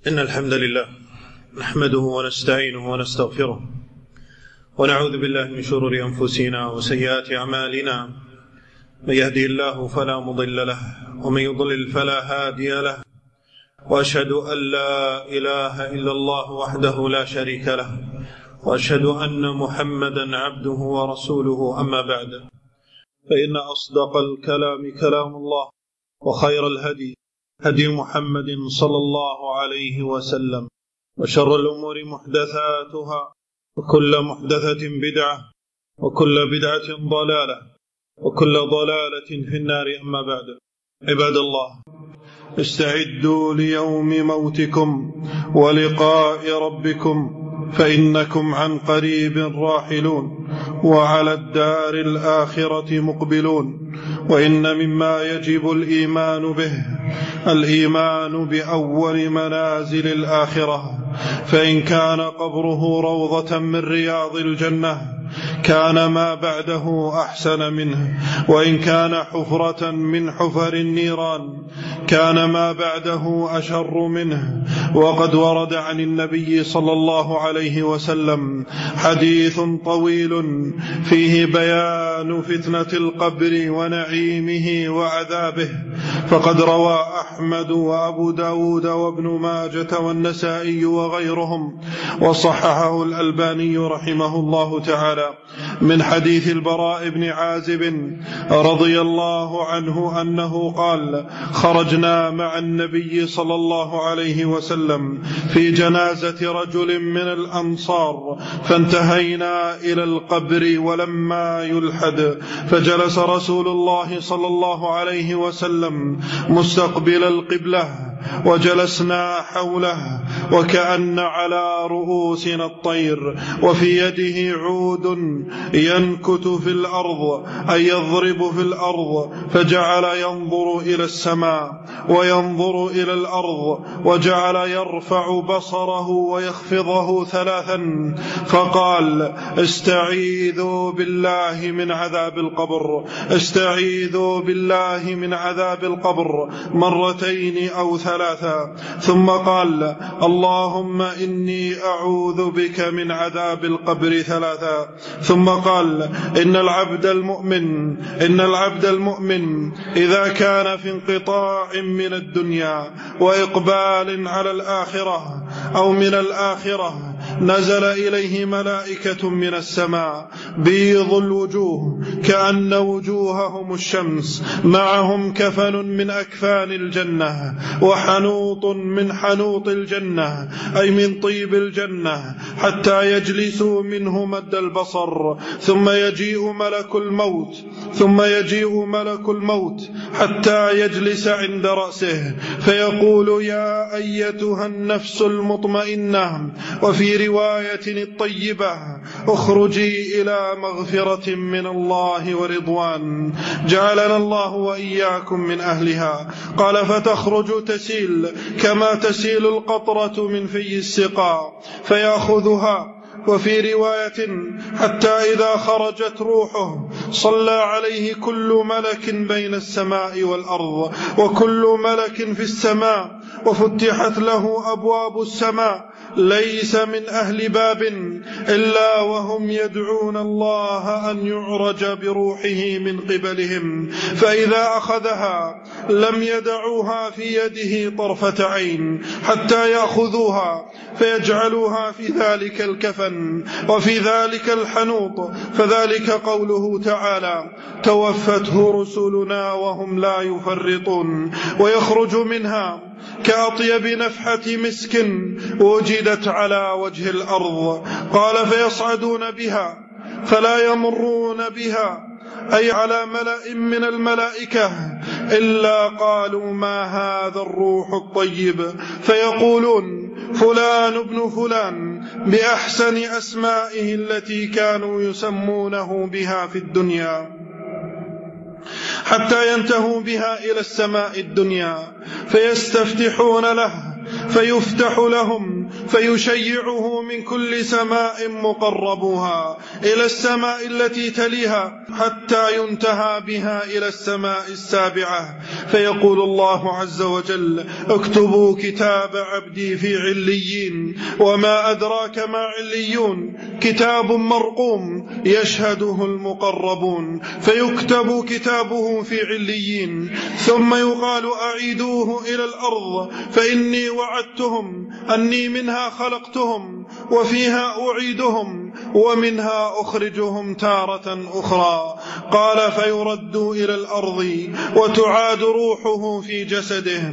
إن الحمد لله نحمده ونستعينه ونستغفره ونعوذ بالله من شرور أنفسنا وسيئات أعمالنا. من يهدي الله فلا مضل له ومن يضلل فلا هادي له، وأشهد أن لا إله إلا الله وحده لا شريك له، وأشهد أن محمدا عبده ورسوله. أما بعد، فإن أصدق الكلام كلام الله، وخير الهدي هدي محمد صلى الله عليه وسلم، وشر الأمور محدثاتها، وكل محدثة بدعة، وكل بدعة ضلالة، وكل ضلالة في النار. أما بعد، عباد الله، استعدوا ليوم موتكم ولقاء ربكم، فإنكم عن قريب راحلون، وعلى الدار الآخرة مقبلون. وإن مما يجب الإيمان به الإيمان بأول منازل الآخرة، فإن كان قبره روضة من رياض الجنة كان ما بعده أحسن منه، وإن كان حفرة من حفر النيران كان ما بعده أشر منه. وقد ورد عن النبي صلى الله عليه وسلم حديث طويل فيه بيان فتنة القبر ونعيمه وعذابه، فقد روى أحمد وأبو داود وابن ماجة والنسائي وغيرهم، وصححه الألباني رحمه الله تعالى، من حديث البراء بن عازب رضي الله عنه أنه قال: خرجنا مع النبي صلى الله عليه وسلم في جنازة رجل من الأنصار، فانتهينا إلى القبر ولما يلحد، فجلس رسول الله صلى الله عليه وسلم مستقبل القبلة، وجلسنا حوله وكأن على رؤوسنا الطير، وفي يده عود ينكت في الأرض أي يضرب في الأرض، فجعل ينظر إلى السماء وينظر إلى الأرض، وجعل يرفع بصره ويخفضه ثلاثا، فقال: استعيذوا بالله من عذاب القبر، استعيذوا بالله من عذاب القبر، مرتين أو ثلاثا، ثم قال: اللهم إني أعوذ بك من عذاب القبر ثلاثا، ثم قال: إن العبد المؤمن إذا كان في انقطاع من الدنيا وإقبال على الآخرة أو من الآخرة نزل إليه ملائكة من السماء بيض الوجوه كأن وجوههم الشمس، معهم كفن من أكفان الجنة، وحنوط من حنوط الجنة أي من طيب الجنة، حتى يجلسوا منه مد البصر، ثم يجيء ملك الموت حتى يجلس عند رأسه، فيقول: يا أيتها النفس المطمئنة، وفي رواية الطيبة: اخرجي إلى مغفرة من الله ورضوان، جعلنا الله وإياكم من أهلها. قال: فتخرج تسيل كما تسيل القطرة من في السقاء، فيأخذها. وفي رواية: حتى إذا خرجت روحه صلى عليه كل ملك بين السماء والأرض، وكل ملك في السماء، وفتحت له أبواب السماء، ليس من أهل باب إلا وهم يدعون الله أن يعرج بروحه من قبلهم، فإذا أخذها لم يدعوها في يده طرفة عين حتى يأخذوها فيجعلوها في ذلك الكفن وفي ذلك الحنوط، فذلك قوله تعالى: توفته رسلنا وهم لا يفرطون، ويخرج منها كأطيب نفحة مسك وجدت على وجه الأرض. قال: فيصعدون بها فلا يمرون بها أي على ملأ من الملائكة إلا قالوا: ما هذا الروح الطيب، فيقولون: فلان ابن فلان، بأحسن أسمائه التي كانوا يسمونه بها في الدنيا، حتى ينتهوا بها إلى السماء الدنيا، فيستفتحون له فيفتح لهم، فيشيعه من كل سماء مقربوها إلى السماء التي تليها حتى ينتهى بها إلى السماء السابعة، فيقول الله عز وجل: اكتبوا كتاب عبدي في عليين. وما أدراك ما عليون؟ كتاب مرقوم يشهده المقربون، فيكتب كتابه في عليين، ثم يقال: أعيدوه إلى الأرض فإني وعدتهم أني منها خلقتهم وفيها أعيدهم ومنها أخرجهم تارة أخرى. قال: فيرد إلى الأرض وتعاد روحه في جسده،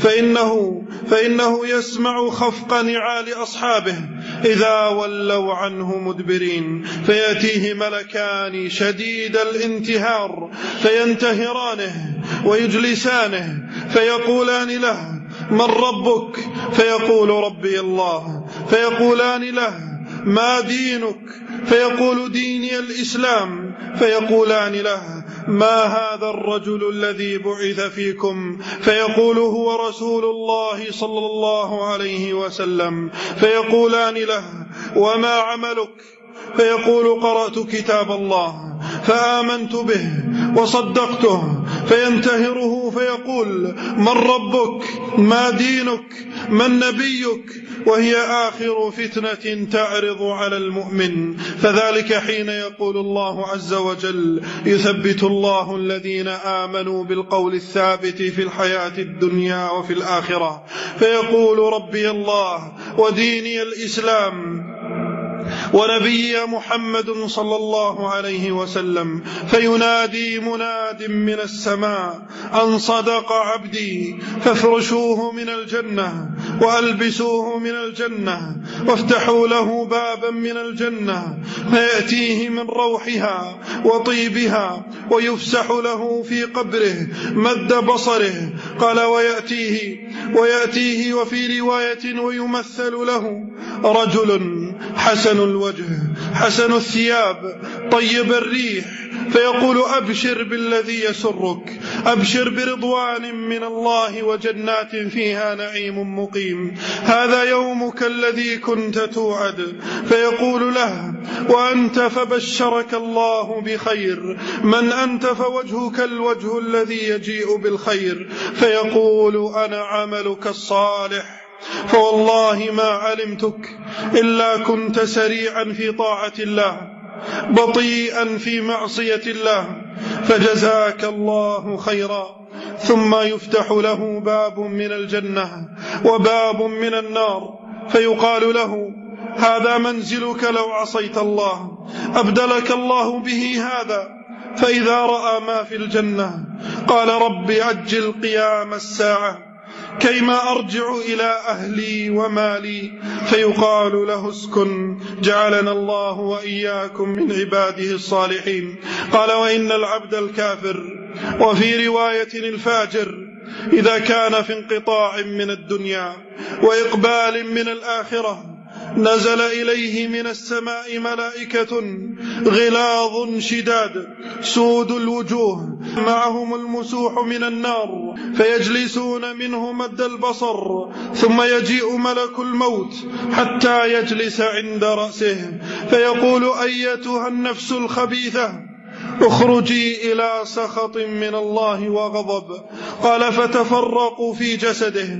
فإنه يسمع خفق نعال أصحابه إذا ولوا عنه مدبرين، فيأتيه ملكان شديد الانتهار فينتهرانه ويجلسانه، فيقولان له: من ربك؟ فيقول: ربي الله. فيقولان له: ما دينك؟ فيقول: ديني الإسلام. فيقولان له: ما هذا الرجل الذي بعث فيكم؟ فيقول: هو رسول الله صلى الله عليه وسلم. فيقولان له: وما عملك؟ فيقول: قرأت كتاب الله فآمنت به وصدقته. فينتهره فيقول: من ربك؟ ما دينك؟ من نبيك؟ وهي آخر فتنة تعرض على المؤمن. فذلك حين يقول الله عز وجل: يثبت الله الذين آمنوا بالقول الثابت في الحياة الدنيا وفي الآخرة. فيقول: ربي الله وديني الإسلام ونبي محمد صلى الله عليه وسلم. فينادي مناد من السماء: أن صدق عبدي، فافرشوه من الجنة وألبسوه من الجنة وافتحوا له بابا من الجنة، فيأتيه من روحها وطيبها ويفسح له في قبره مد بصره. قال: ويأتيه وفي رواية: ويمثل له رجل حسن الوجه حسن الثياب طيب الريح، فيقول: أبشر بالذي يسرك، أبشر برضوان من الله وجنات فيها نعيم مقيم، هذا يومك الذي كنت توعد. فيقول له: وأنت؟ فبشرك الله بخير. من أنت؟ فوجهك الوجه الذي يجيء بالخير. فيقول: أنا عملك الصالح، فوالله ما علمتك إلا كنت سريعا في طاعة الله بطيئا في معصية الله، فجزاك الله خيرا. ثم يفتح له باب من الجنة وباب من النار، فيقال له: هذا منزلك لو عصيت الله، أبدلك الله به هذا. فإذا رأى ما في الجنة قال: رب عجل قيام الساعة كيما أرجع إلى أهلي ومالي. فيقال له: اسكن، جعلنا الله وإياكم من عباده الصالحين. قال: وإن العبد الكافر، وفي رواية الفاجر، إذا كان في انقطاع من الدنيا وإقبال من الآخرة نزل إليه من السماء ملائكة غلاظ شداد سود الوجوه معهم المسوح من النار، فيجلسون منه مد البصر، ثم يجيء ملك الموت حتى يجلس عند رأسه، فيقول: أيتها النفس الخبيثة، اخرجي إلى سخط من الله وغضب. قال: فتفرق في جسده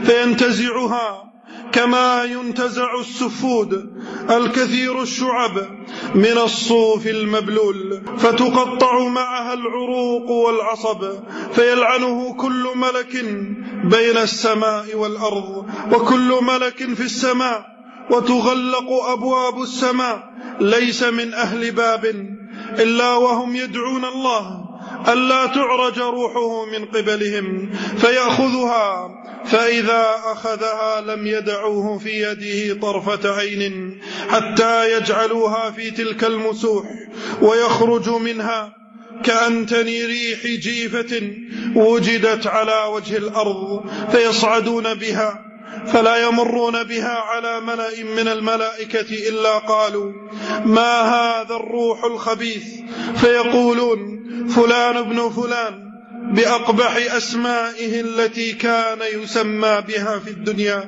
فينتزعها كما ينتزع السفود الكثير الشعب من الصوف المبلول، فتقطع معها العروق والعصب، فيلعنه كل ملك بين السماء والأرض وكل ملك في السماء، وتغلق أبواب السماء، ليس من أهل باب إلا وهم يدعون الله ألا تعرج روحه من قبلهم، فيأخذها، فإذا أخذها لم يدعوه في يده طرفة عين حتى يجعلوها في تلك المسوح، ويخرج منها كأنتن ريح جيفة وجدت على وجه الأرض، فيصعدون بها فلا يمرون بها على ملأ من الملائكة إلا قالوا: ما هذا الروح الخبيث؟ فيقولون: فلان ابن فلان، بأقبح أسمائه التي كان يسمى بها في الدنيا.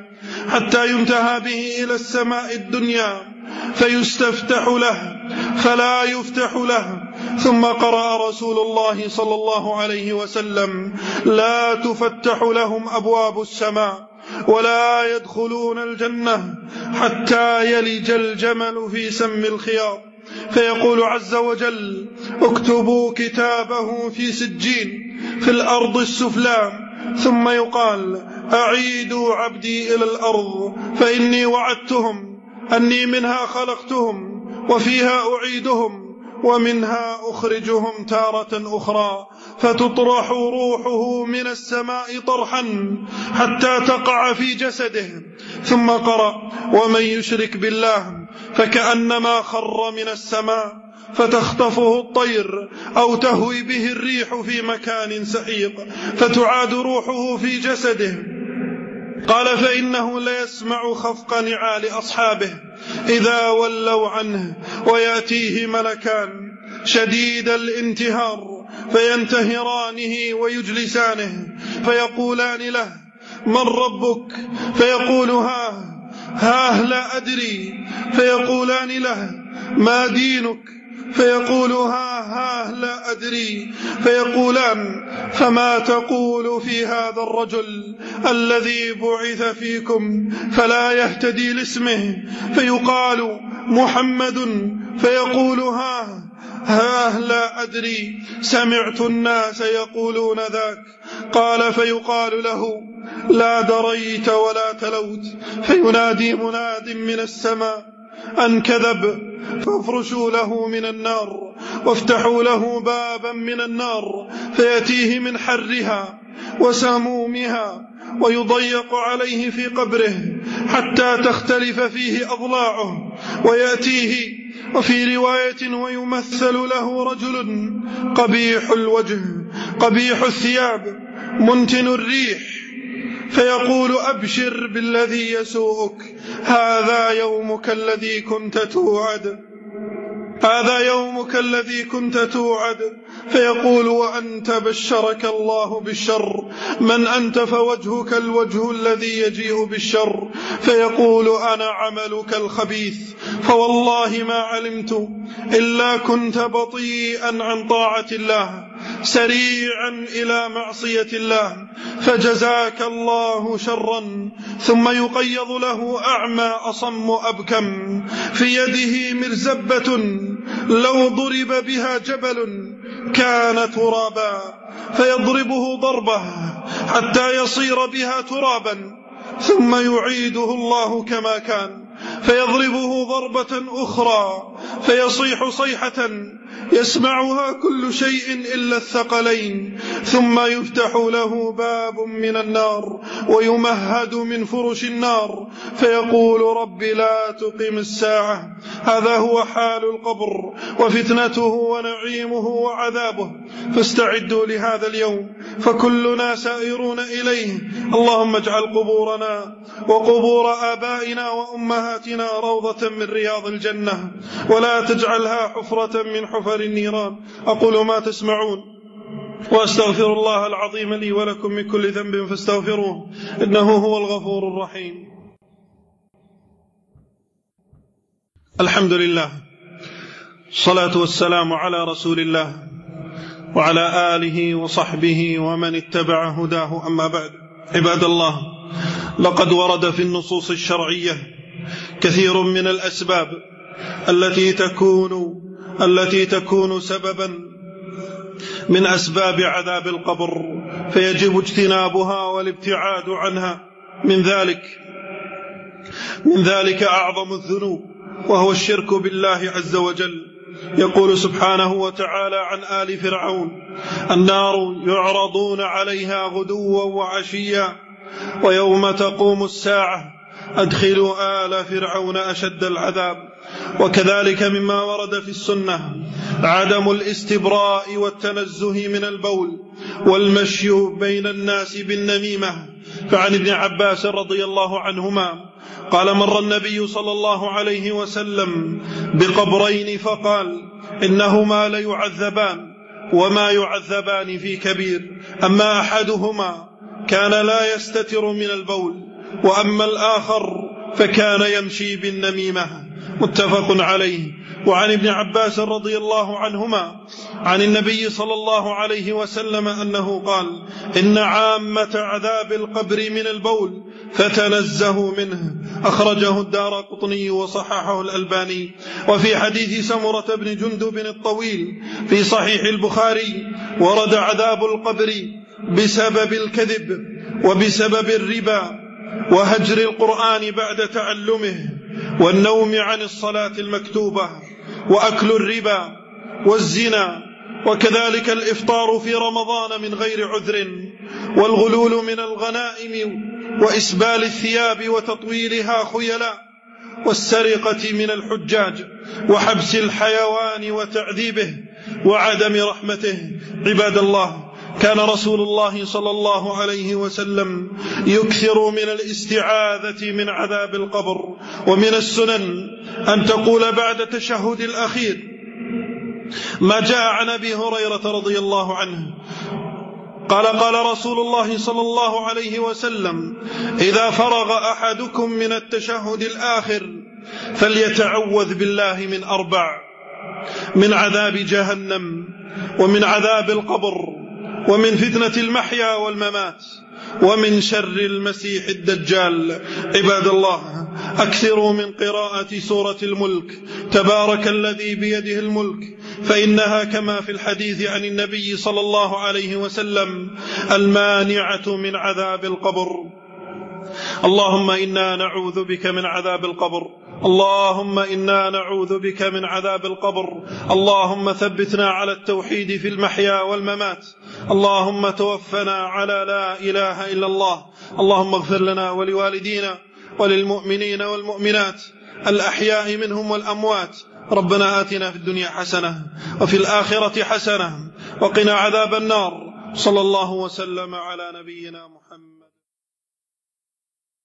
حتى ينتهى به إلى السماء الدنيا فيستفتح له فلا يفتح له. ثم قرأ رسول الله صلى الله عليه وسلم: لا تفتح لهم أبواب السماء ولا يدخلون الجنة حتى يلج الجمل في سم الخياط. فيقول عز وجل: اكتبوا كتابه في سجين في الأرض السفلى. ثم يقال: أعيدوا عبدي إلى الأرض فإني وعدتهم أني منها خلقتهم وفيها أعيدهم ومنها أخرجهم تارة أخرى. فتطرح روحه من السماء طرحا حتى تقع في جسده. ثم قرأ: ومن يشرك بالله فكأنما خر من السماء فتخطفه الطير أو تهوي به الريح في مكان سحيق فتعاد روحه في جسده. قال: فإنه ليسمع خفق نعال أصحابه إذا ولوا عنه، ويأتيه ملكان شديد الانتهار فينتهرانه ويجلسانه فيقولان له: من ربك؟ فيقول: ها لا أدري. فيقولان له: ما دينك؟ فيقول: ها لا أدري. فيقولان: فما تقول في هذا الرجل الذي بعث فيكم فلا يهتدي لاسمه؟ فيقال: محمد. فيقول: ها لا أدري، سمعت الناس يقولون ذاك. قال: فيقال له: لا دريت ولا تلوت. فينادي مناد من السماء أن كذب، فافرشوا له من النار وافتحوا له بابا من النار فيأتيه من حرها وسمومها ويضيق عليه في قبره حتى تختلف فيه أضلاعه. ويأتيه وفي رواية: ويمثل له رجل قبيح الوجه قبيح الثياب منتن الريح، فيقول: أبشر بالذي يسوءك، هذا يومك الذي كنت توعد، هذا يومك الذي كنت توعد. فيقول: وأنت بشرك الله بالشر، من أنت؟ فوجهك الوجه الذي يجيء بالشر. فيقول: أنا عملك الخبيث، فوالله ما علمت إلا كنت بطيئا عن طاعة الله سريعا إلى معصية الله، فجزاك الله شرا. ثم يقيض له أعمى أصم أبكم في يده مرزبة لو ضرب بها جبل كان ترابا، فيضربه ضربه حتى يصير بها ترابا، ثم يعيده الله كما كان فيضربه ضربة أخرى فيصيح صيحة يسمعها كل شيء إلا الثقلين، ثم يفتح له باب من النار ويمهد من فرش النار، فيقول: رب لا تقم الساعة. هذا هو حال القبر وفتنته ونعيمه وعذابه، فاستعدوا لهذا اليوم فكلنا سائرون إليه. اللهم اجعل قبورنا وقبور آبائنا وأمهاتنا روضة من رياض الجنة، ولا تجعلها حفرة من حفر النيران. أقول ما تسمعون وأستغفر الله العظيم لي ولكم من كل ذنب فاستغفروه إنه هو الغفور الرحيم. الحمد لله، الصلاة والسلام على رسول الله وعلى آله وصحبه ومن اتبع هداه، أما بعد. عباد الله، لقد ورد في النصوص الشرعية كثير من الأسباب التي تكون سببا من أسباب عذاب القبر، فيجب اجتنابها والابتعاد عنها. من ذلك أعظم الذنوب وهو الشرك بالله عز وجل. يقول سبحانه وتعالى عن آل فرعون: النار يعرضون عليها غدوا وعشيا ويوم تقوم الساعة أدخلوا آل فرعون أشد العذاب. وكذلك مما ورد في السنة عدم الاستبراء والتنزه من البول والمشي بين الناس بالنميمة. فعن ابن عباس رضي الله عنهما قال: مر النبي صلى الله عليه وسلم بقبرين فقال: إنهما ليعذبان وما يعذبان في كبير، أما أحدهما كان لا يستتر من البول وأما الآخر فكان يمشي بالنميمة. متفق عليه. وعن ابن عباس رضي الله عنهما عن النبي صلى الله عليه وسلم أنه قال: إن عامة عذاب القبر من البول فتنزهوا منه. أخرجه الدارقطني وصححه الألباني. وفي حديث سمرة بن جندب الطويل في صحيح البخاري ورد عذاب القبر بسبب الكذب وبسبب الربا وهجر القرآن بعد تعلمه والنوم عن الصلاة المكتوبة وأكل الربا والزنا، وكذلك الإفطار في رمضان من غير عذر، والغلول من الغنائم وإسبال الثياب وتطويلها خيلاء، والسرقة من الحجاج وحبس الحيوان وتعذيبه وعدم رحمته. عباد الله، كان رسول الله صلى الله عليه وسلم يكثر من الاستعاذة من عذاب القبر. ومن السنن أن تقول بعد تشهد الأخير ما جاء عن أبي هريرة رضي الله عنه قال: قال رسول الله صلى الله عليه وسلم: إذا فرغ أحدكم من التشهد الآخر فليتعوذ بالله من 4: من عذاب جهنم، ومن عذاب القبر، ومن فتنة المحيا والممات، ومن شر المسيح الدجال. عباد الله، أكثروا من قراءة سورة الملك. تبارك الذي بيده الملك، فإنها كما في الحديث عن النبي صلى الله عليه وسلم المانعة من عذاب القبر. اللهم إنا نعوذ بك من عذاب القبر. اللهم إنا نعوذ بك من عذاب القبر. اللهم ثبتنا على التوحيد في المحيا والممات. اللهم توفنا على لا إله إلا الله. اللهم اغفر لنا ولوالدينا وللمؤمنين والمؤمنات الأحياء منهم والأموات. ربنا آتنا في الدنيا حسنة وفي الآخرة حسنة وقنا عذاب النار. صلى الله وسلم على نبينا محمد.